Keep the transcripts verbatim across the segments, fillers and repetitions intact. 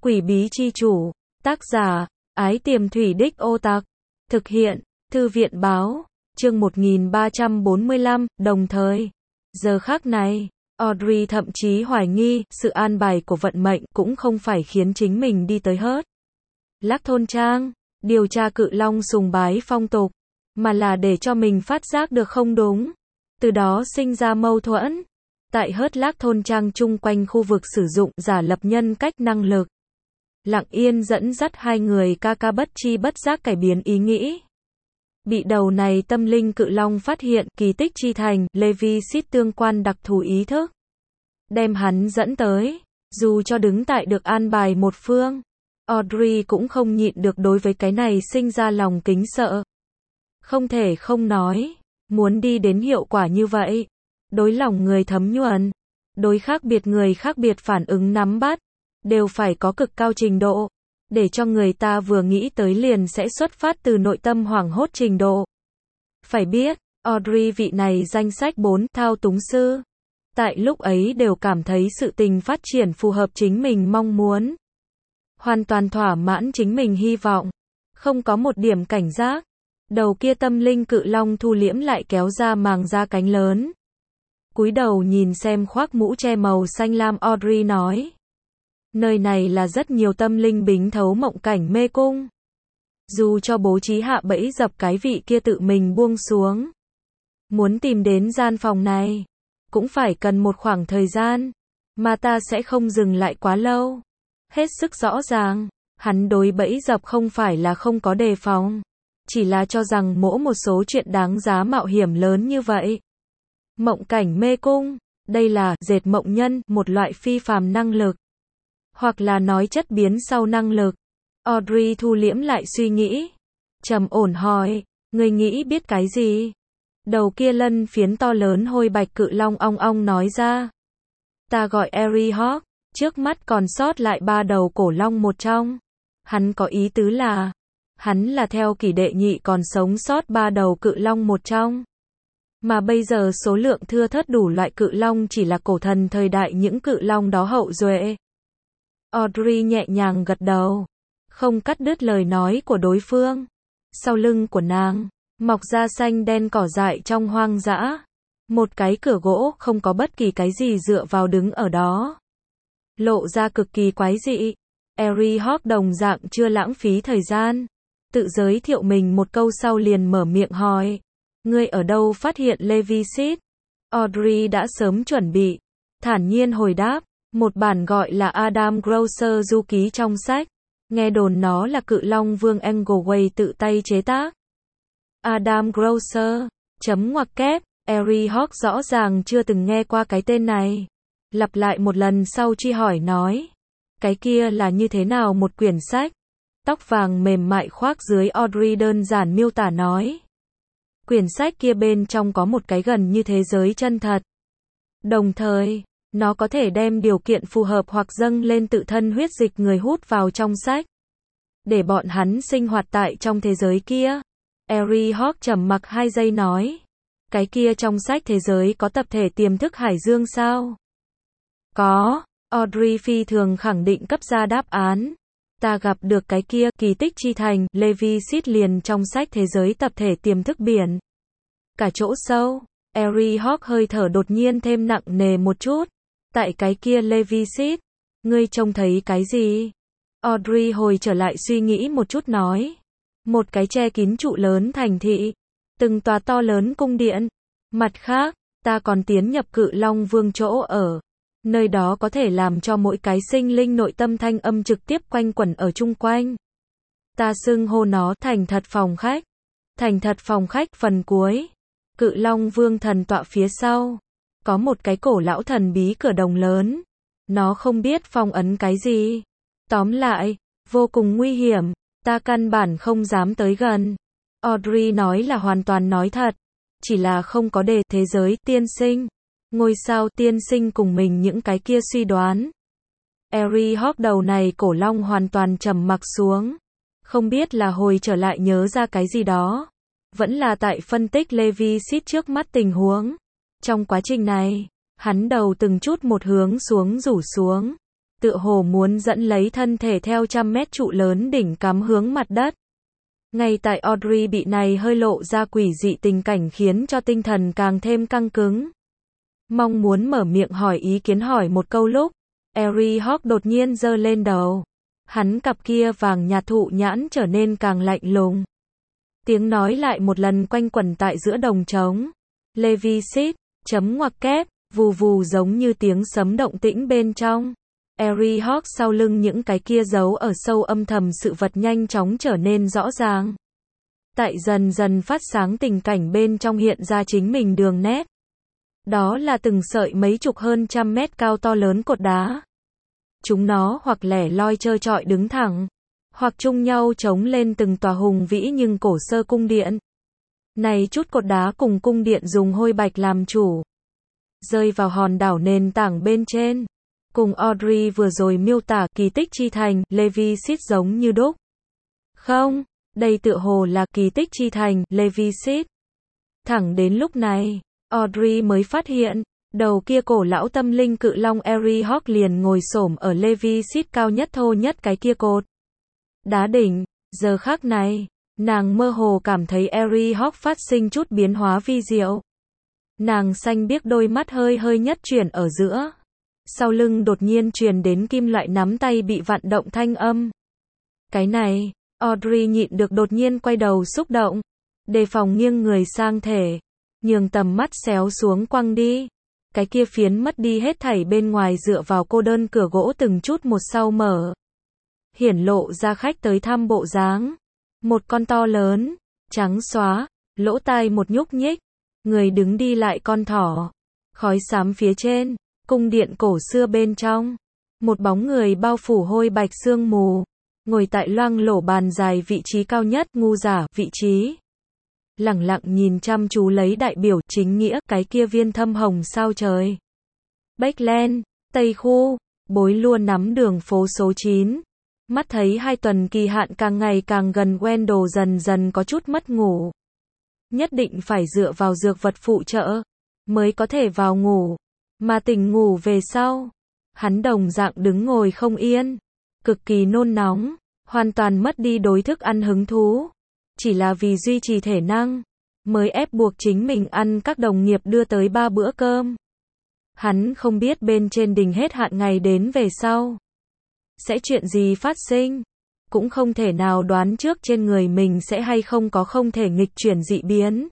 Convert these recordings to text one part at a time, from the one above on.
Quỷ bí chi chủ. Tác giả, Ái Tiềm Thủy Đích Ô Tặc. Thực hiện, Thư viện báo. Chương một nghìn ba trăm bốn mươi lăm, đồng thời. Giờ khắc này, Audrey thậm chí hoài nghi, sự an bài của vận mệnh cũng không phải khiến chính mình đi tới hớt Lắc thôn trang, điều tra cự long sùng bái phong tục, mà là để cho mình phát giác được không đúng. Từ đó sinh ra mâu thuẫn. Tại hớt Lắc thôn trang chung quanh khu vực sử dụng giả lập nhân cách năng lực. Lặng yên dẫn dắt hai người ca ca bất chi bất giác cải biến ý nghĩ. Bị đầu này tâm linh cự long phát hiện kỳ tích chi thành, Levi Seed tương quan đặc thù ý thức. Đem hắn dẫn tới, dù cho đứng tại được an bài một phương. Audrey cũng không nhịn được đối với cái này sinh ra lòng kính sợ. Không thể không nói, muốn đi đến hiệu quả như vậy. Đối lòng người thấm nhuần, đối khác biệt người khác biệt phản ứng nắm bắt, đều phải có cực cao trình độ, để cho người ta vừa nghĩ tới liền sẽ xuất phát từ nội tâm hoảng hốt trình độ. Phải biết, Audrey vị này danh sách bốn thao túng sư, tại lúc ấy đều cảm thấy sự tình phát triển phù hợp chính mình mong muốn. Hoàn toàn thỏa mãn chính mình hy vọng, không có một điểm cảnh giác. Đầu kia tâm linh cự long thu liễm lại kéo ra màng da cánh lớn. Cúi đầu nhìn xem khoác mũ che màu xanh lam, Audrey nói. Nơi này là rất nhiều tâm linh bính thấu mộng cảnh mê cung. Dù cho bố trí hạ bẫy dập cái vị kia tự mình buông xuống. Muốn tìm đến gian phòng này, cũng phải cần một khoảng thời gian, mà ta sẽ không dừng lại quá lâu. Hết sức rõ ràng, hắn đối bẫy dập không phải là không có đề phòng, chỉ là cho rằng mỗi một số chuyện đáng giá mạo hiểm lớn như vậy. Mộng cảnh mê cung, đây là dệt mộng nhân, một loại phi phàm năng lực. Hoặc là nói chất biến sau năng lực. Audrey thu liễm lại suy nghĩ. Trầm ổn hỏi, người nghĩ biết cái gì? Đầu kia lân phiến to lớn hôi bạch cự long ong ong nói ra. Ta gọi Airy Hawk, trước mắt còn sót lại ba đầu cổ long một trong. Hắn có ý tứ là, hắn là theo kỷ đệ nhị còn sống sót ba đầu cự long một trong. Mà bây giờ số lượng thưa thớt đủ loại cự long chỉ là cổ thần thời đại những cự long đó hậu duệ. Audrey nhẹ nhàng gật đầu, không cắt đứt lời nói của đối phương. Sau lưng của nàng, mọc ra xanh đen cỏ dại trong hoang dã. Một cái cửa gỗ không có bất kỳ cái gì dựa vào đứng ở đó. Lộ ra cực kỳ quái dị. Airy Hawk đồng dạng chưa lãng phí thời gian. Tự giới thiệu mình một câu sau liền mở miệng hỏi. Ngươi ở đâu phát hiện Levi Seed? Audrey đã sớm chuẩn bị. Thản nhiên hồi đáp. Một bản gọi là Adam Grosser du ký trong sách. Nghe đồn nó là cự long vương Engelway tự tay chế tác. Adam Grosser, chấm ngoặc kép, Airy Hawk rõ ràng chưa từng nghe qua cái tên này. Lặp lại một lần sau truy hỏi nói. Cái kia là như thế nào một quyển sách? Tóc vàng mềm mại khoác dưới Audrey đơn giản miêu tả nói. Quyển sách kia bên trong có một cái gần như thế giới chân thật. Đồng thời, nó có thể đem điều kiện phù hợp hoặc dâng lên tự thân huyết dịch người hút vào trong sách. Để bọn hắn sinh hoạt tại trong thế giới kia. Airy Hawk trầm mặc hai giây nói. Cái kia trong sách thế giới có tập thể tiềm thức hải dương sao? Có. Audrey phi thường khẳng định cấp ra đáp án. Ta gặp được cái kia, kỳ tích chi thành, Levi Seed liền trong sách thế giới tập thể tiềm thức biển. Cả chỗ sâu. Airy Hawk hơi thở đột nhiên thêm nặng nề một chút. Tại cái kia Levi Seed, ngươi trông thấy cái gì? Audrey hồi trở lại suy nghĩ một chút nói. Một cái che kín trụ lớn thành thị. Từng tòa to lớn cung điện. Mặt khác, ta còn tiến nhập cự long vương chỗ ở. Nơi đó có thể làm cho mỗi cái sinh linh nội tâm thanh âm trực tiếp quanh quẩn ở chung quanh. Ta xưng hô nó thành thật phòng khách. Thành thật phòng khách phần cuối. Cự long vương thần tọa phía sau. Có một cái cổ lão thần bí cửa đồng lớn. Nó không biết phong ấn cái gì. Tóm lại, vô cùng nguy hiểm. Ta căn bản không dám tới gần. Audrey nói là hoàn toàn nói thật. Chỉ là không có đề thế giới tiên sinh. Ngôi sao tiên sinh cùng mình những cái kia suy đoán. Airy Hawk đầu này cổ long hoàn toàn trầm mặc xuống. Không biết là hồi trở lại nhớ ra cái gì đó. Vẫn là tại phân tích Levi Seed trước mắt tình huống. Trong quá trình này, hắn đầu từng chút một hướng xuống rủ xuống. tựa hồ muốn dẫn lấy thân thể theo trăm mét trụ lớn đỉnh cắm hướng mặt đất. Ngay tại Audrey bị này hơi lộ ra quỷ dị tình cảnh khiến cho tinh thần càng thêm căng cứng. Mong muốn mở miệng hỏi ý kiến hỏi một câu lúc, Harry Hawk đột nhiên giơ lên đầu. Hắn cặp kia vàng nhạt thụ nhãn trở nên càng lạnh lùng. Tiếng nói lại một lần quanh quẩn tại giữa đồng trống. Levisit, chấm ngoặc kép, vù vù giống như tiếng sấm động tĩnh bên trong. Harry Hawk sau lưng những cái kia giấu ở sâu âm thầm sự vật nhanh chóng trở nên rõ ràng. Tại dần dần phát sáng tình cảnh bên trong hiện ra chính mình đường nét. Đó là từng sợi mấy chục hơn trăm mét cao to lớn cột đá. Chúng nó hoặc lẻ loi trơ trọi đứng thẳng, hoặc chung nhau chống lên từng tòa hùng vĩ nhưng cổ xưa cung điện. Này chút cột đá cùng cung điện dùng hôi bạch làm chủ, rơi vào hòn đảo nền tảng bên trên. Cùng Audrey vừa rồi miêu tả kỳ tích chi thành, Levisit giống như đúc. Không, đây tựa hồ là kỳ tích chi thành, Levisit. Thẳng đến lúc này, Audrey mới phát hiện, đầu kia cổ lão tâm linh cự long Harry Hawk liền ngồi xổm ở Levisit cao nhất thô nhất cái kia cột đá đỉnh. Giờ khắc này, nàng mơ hồ cảm thấy Harry Hawk phát sinh chút biến hóa vi diệu. Nàng xanh biếc đôi mắt hơi hơi nhất chuyển ở giữa. Sau lưng đột nhiên truyền đến kim loại nắm tay bị vặn động thanh âm. Cái này, Audrey nhịn được đột nhiên quay đầu xúc động, đề phòng nghiêng người sang thể, nhường tầm mắt xéo xuống quăng đi. Cái kia phiến mất đi hết thảy bên ngoài dựa vào cô đơn cửa gỗ từng chút một sau mở. Hiển lộ ra khách tới thăm bộ dáng. Một con to lớn, trắng xóa, lỗ tai một nhúc nhích, người đứng đi lại con thỏ. Khói xám phía trên, cung điện cổ xưa bên trong. Một bóng người bao phủ hôi bạch sương mù, ngồi tại loang lổ bàn dài vị trí cao nhất, ngu giả, vị trí. Lẳng lặng nhìn chăm chú lấy đại biểu chính nghĩa, cái kia viên thâm hồng sao trời. Backland, Tây Khu, bối luôn nắm đường phố số chín. Mắt thấy hai tuần kỳ hạn càng ngày càng gần, Wendell dần dần có chút mất ngủ. Nhất định phải dựa vào dược vật phụ trợ, mới có thể vào ngủ. Mà tỉnh ngủ về sau, hắn đồng dạng đứng ngồi không yên, cực kỳ nôn nóng, hoàn toàn mất đi đối thức ăn hứng thú. Chỉ là vì duy trì thể năng, mới ép buộc chính mình ăn các đồng nghiệp đưa tới ba bữa cơm. Hắn không biết bên trên đỉnh hết hạn ngày đến về sau sẽ chuyện gì phát sinh, cũng không thể nào đoán trước trên người mình sẽ hay không có không thể nghịch chuyển dị biến.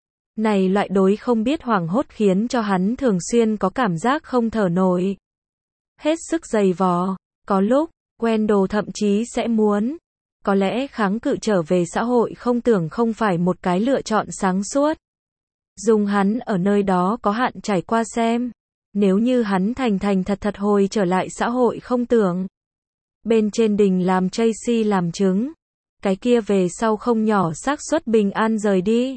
Này loại đối không biết hoảng hốt khiến cho hắn thường xuyên có cảm giác không thở nổi. Hết sức dày vò, có lúc, Wendell thậm chí sẽ muốn, có lẽ kháng cự trở về xã hội không tưởng không phải một cái lựa chọn sáng suốt. Dùng hắn ở nơi đó có hạn trải qua xem, nếu như hắn thành thành thật thật hồi trở lại xã hội không tưởng. Bên trên đỉnh làm Tracy làm chứng, cái kia về sau không nhỏ xác suất bình an rời đi.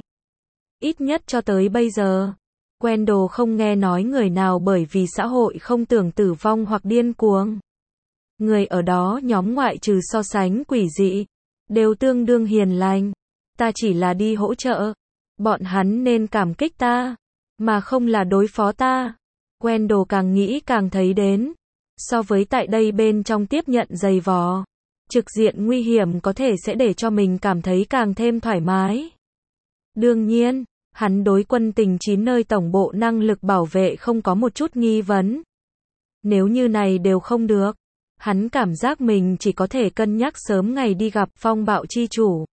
Ít nhất cho tới bây giờ, Wendell không nghe nói người nào bởi vì xã hội không tưởng tử vong hoặc điên cuồng. Người ở đó nhóm ngoại trừ so sánh quỷ dị, đều tương đương hiền lành. Ta chỉ là đi hỗ trợ. Bọn hắn nên cảm kích ta, mà không là đối phó ta. Wendell càng nghĩ càng thấy đến. So với tại đây bên trong tiếp nhận dày vò, trực diện nguy hiểm có thể sẽ để cho mình cảm thấy càng thêm thoải mái. Đương nhiên, hắn đối quân tình chín nơi tổng bộ năng lực bảo vệ không có một chút nghi vấn. Nếu như này đều không được, hắn cảm giác mình chỉ có thể cân nhắc sớm ngày đi gặp phong bạo chi chủ.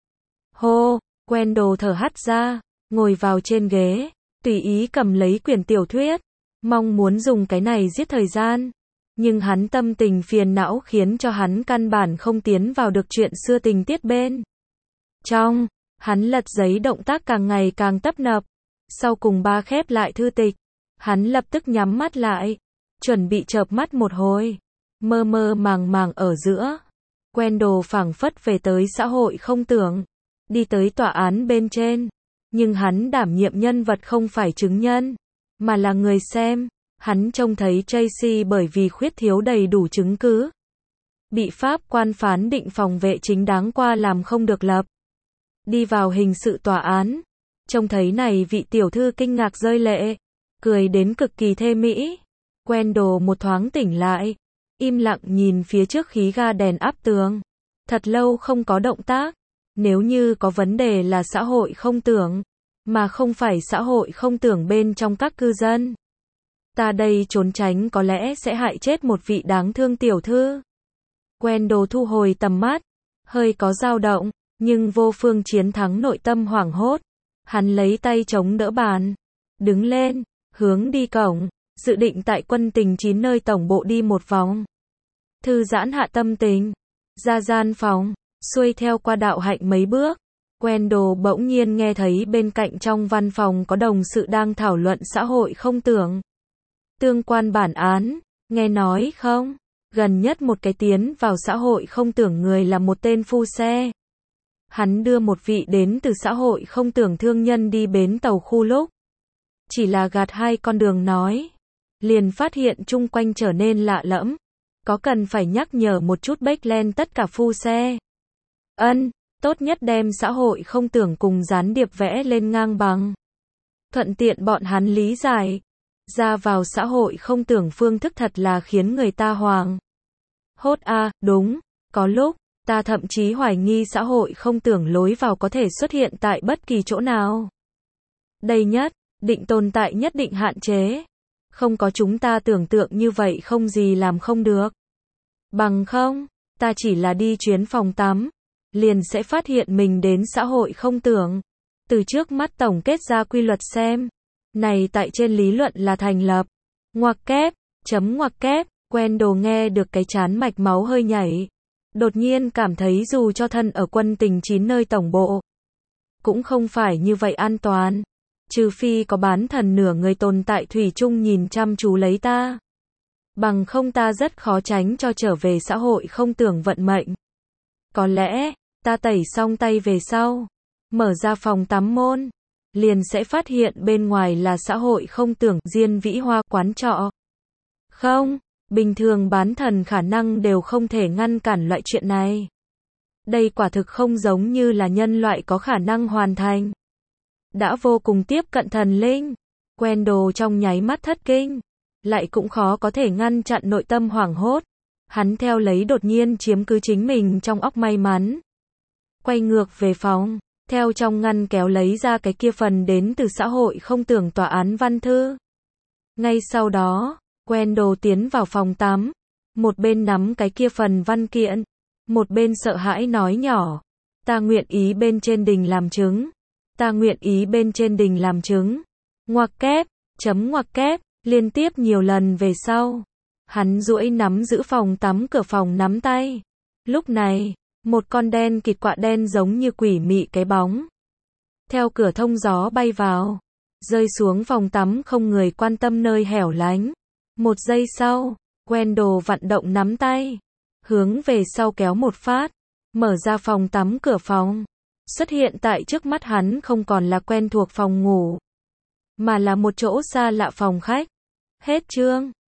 Hô, Wendell thở hắt ra, ngồi vào trên ghế, tùy ý cầm lấy quyển tiểu thuyết, mong muốn dùng cái này giết thời gian. Nhưng hắn tâm tình phiền não khiến cho hắn căn bản không tiến vào được chuyện xưa tình tiết bên trong. Hắn lật giấy động tác càng ngày càng tấp nập. Sau cùng ba khép lại thư tịch, hắn lập tức nhắm mắt lại, chuẩn bị chợp mắt một hồi. Mơ mơ màng màng ở giữa, Wendell phảng phất về tới xã hội không tưởng, đi tới tòa án bên trên. Nhưng hắn đảm nhiệm nhân vật không phải chứng nhân, mà là người xem. Hắn trông thấy Tracy bởi vì khuyết thiếu đầy đủ chứng cứ, bị pháp quan phán định phòng vệ chính đáng qua làm không được lập. Đi vào hình sự tòa án, trông thấy này vị tiểu thư kinh ngạc rơi lệ, cười đến cực kỳ thê mỹ. Wendell một thoáng tỉnh lại, im lặng nhìn phía trước khí ga đèn áp tường. Thật lâu không có động tác. Nếu như có vấn đề là xã hội không tưởng, mà không phải xã hội không tưởng bên trong các cư dân. Ta đây trốn tránh có lẽ sẽ hại chết một vị đáng thương tiểu thư. Wendell thu hồi tầm mắt, hơi có dao động, nhưng vô phương chiến thắng nội tâm hoảng hốt. Hắn lấy tay chống đỡ bàn, đứng lên, hướng đi cổng, dự định tại quân tình chín nơi tổng bộ đi một vòng. Thư giãn hạ tâm tình, ra gian phòng, xuôi theo qua đạo hạnh mấy bước. Wendell bỗng nhiên nghe thấy bên cạnh trong văn phòng có đồng sự đang thảo luận xã hội không tưởng. Tương quan bản án, nghe nói không? Gần nhất một cái tiến vào xã hội không tưởng người là một tên phu xe. Hắn đưa một vị đến từ xã hội không tưởng thương nhân đi bến tàu khu lúc. Chỉ là gạt hai con đường nói. Liền phát hiện chung quanh trở nên lạ lẫm. Có cần phải nhắc nhở một chút Backland tất cả phu xe. Ân, tốt nhất đem xã hội không tưởng cùng gián điệp vẽ lên ngang bằng. Thuận tiện bọn hắn lý giải. Ra vào xã hội không tưởng phương thức thật là khiến người ta hoàng. Hốt a, à, đúng, có lúc, ta thậm chí hoài nghi xã hội không tưởng lối vào có thể xuất hiện tại bất kỳ chỗ nào. Đây nhất, định tồn tại nhất định hạn chế. Không có chúng ta tưởng tượng như vậy không gì làm không được. Bằng không, ta chỉ là đi chuyến phòng tắm, liền sẽ phát hiện mình đến xã hội không tưởng. Từ trước mắt tổng kết ra quy luật xem. Này tại trên lý luận là thành lập. Ngoặc kép, chấm ngoặc kép, Wendell nghe được cái chán mạch máu hơi nhảy. Đột nhiên cảm thấy dù cho thân ở quân tình chín nơi tổng bộ, cũng không phải như vậy an toàn. Trừ phi có bán thần nửa người tồn tại thủy chung nhìn chăm chú lấy ta. Bằng không ta rất khó tránh cho trở về xã hội không tưởng vận mệnh. Có lẽ, ta tẩy xong tay về sau, mở ra phòng tắm môn, liền sẽ phát hiện bên ngoài là xã hội không tưởng Diên Vĩ Hoa quán trọ. Không, bình thường bán thần khả năng đều không thể ngăn cản loại chuyện này. Đây quả thực không giống như là nhân loại có khả năng hoàn thành. Đã vô cùng tiếp cận thần linh. Wendell trong nháy mắt thất kinh. Lại cũng khó có thể ngăn chặn nội tâm hoảng hốt. Hắn theo lấy đột nhiên chiếm cứ chính mình trong óc may mắn. Quay ngược về phòng. Theo trong ngăn kéo lấy ra cái kia phần đến từ xã hội không tưởng tòa án văn thư. Ngay sau đó, Wendell tiến vào phòng tắm. Một bên nắm cái kia phần văn kiện. Một bên sợ hãi nói nhỏ. Ta nguyện ý bên trên đình làm chứng. Ta nguyện ý bên trên đình làm chứng. Ngoặc kép, chấm ngoặc kép, liên tiếp nhiều lần về sau. Hắn duỗi nắm giữ phòng tắm cửa phòng nắm tay. Lúc này, một con đen kịt quạ đen giống như quỷ mị cái bóng. Theo cửa thông gió bay vào. Rơi xuống phòng tắm không người quan tâm nơi hẻo lánh. Một giây sau, Wendell vận động nắm tay. Hướng về sau kéo một phát. Mở ra phòng tắm cửa phòng. Xuất hiện tại trước mắt hắn không còn là quen thuộc phòng ngủ. Mà là một chỗ xa lạ phòng khách. Hết chương.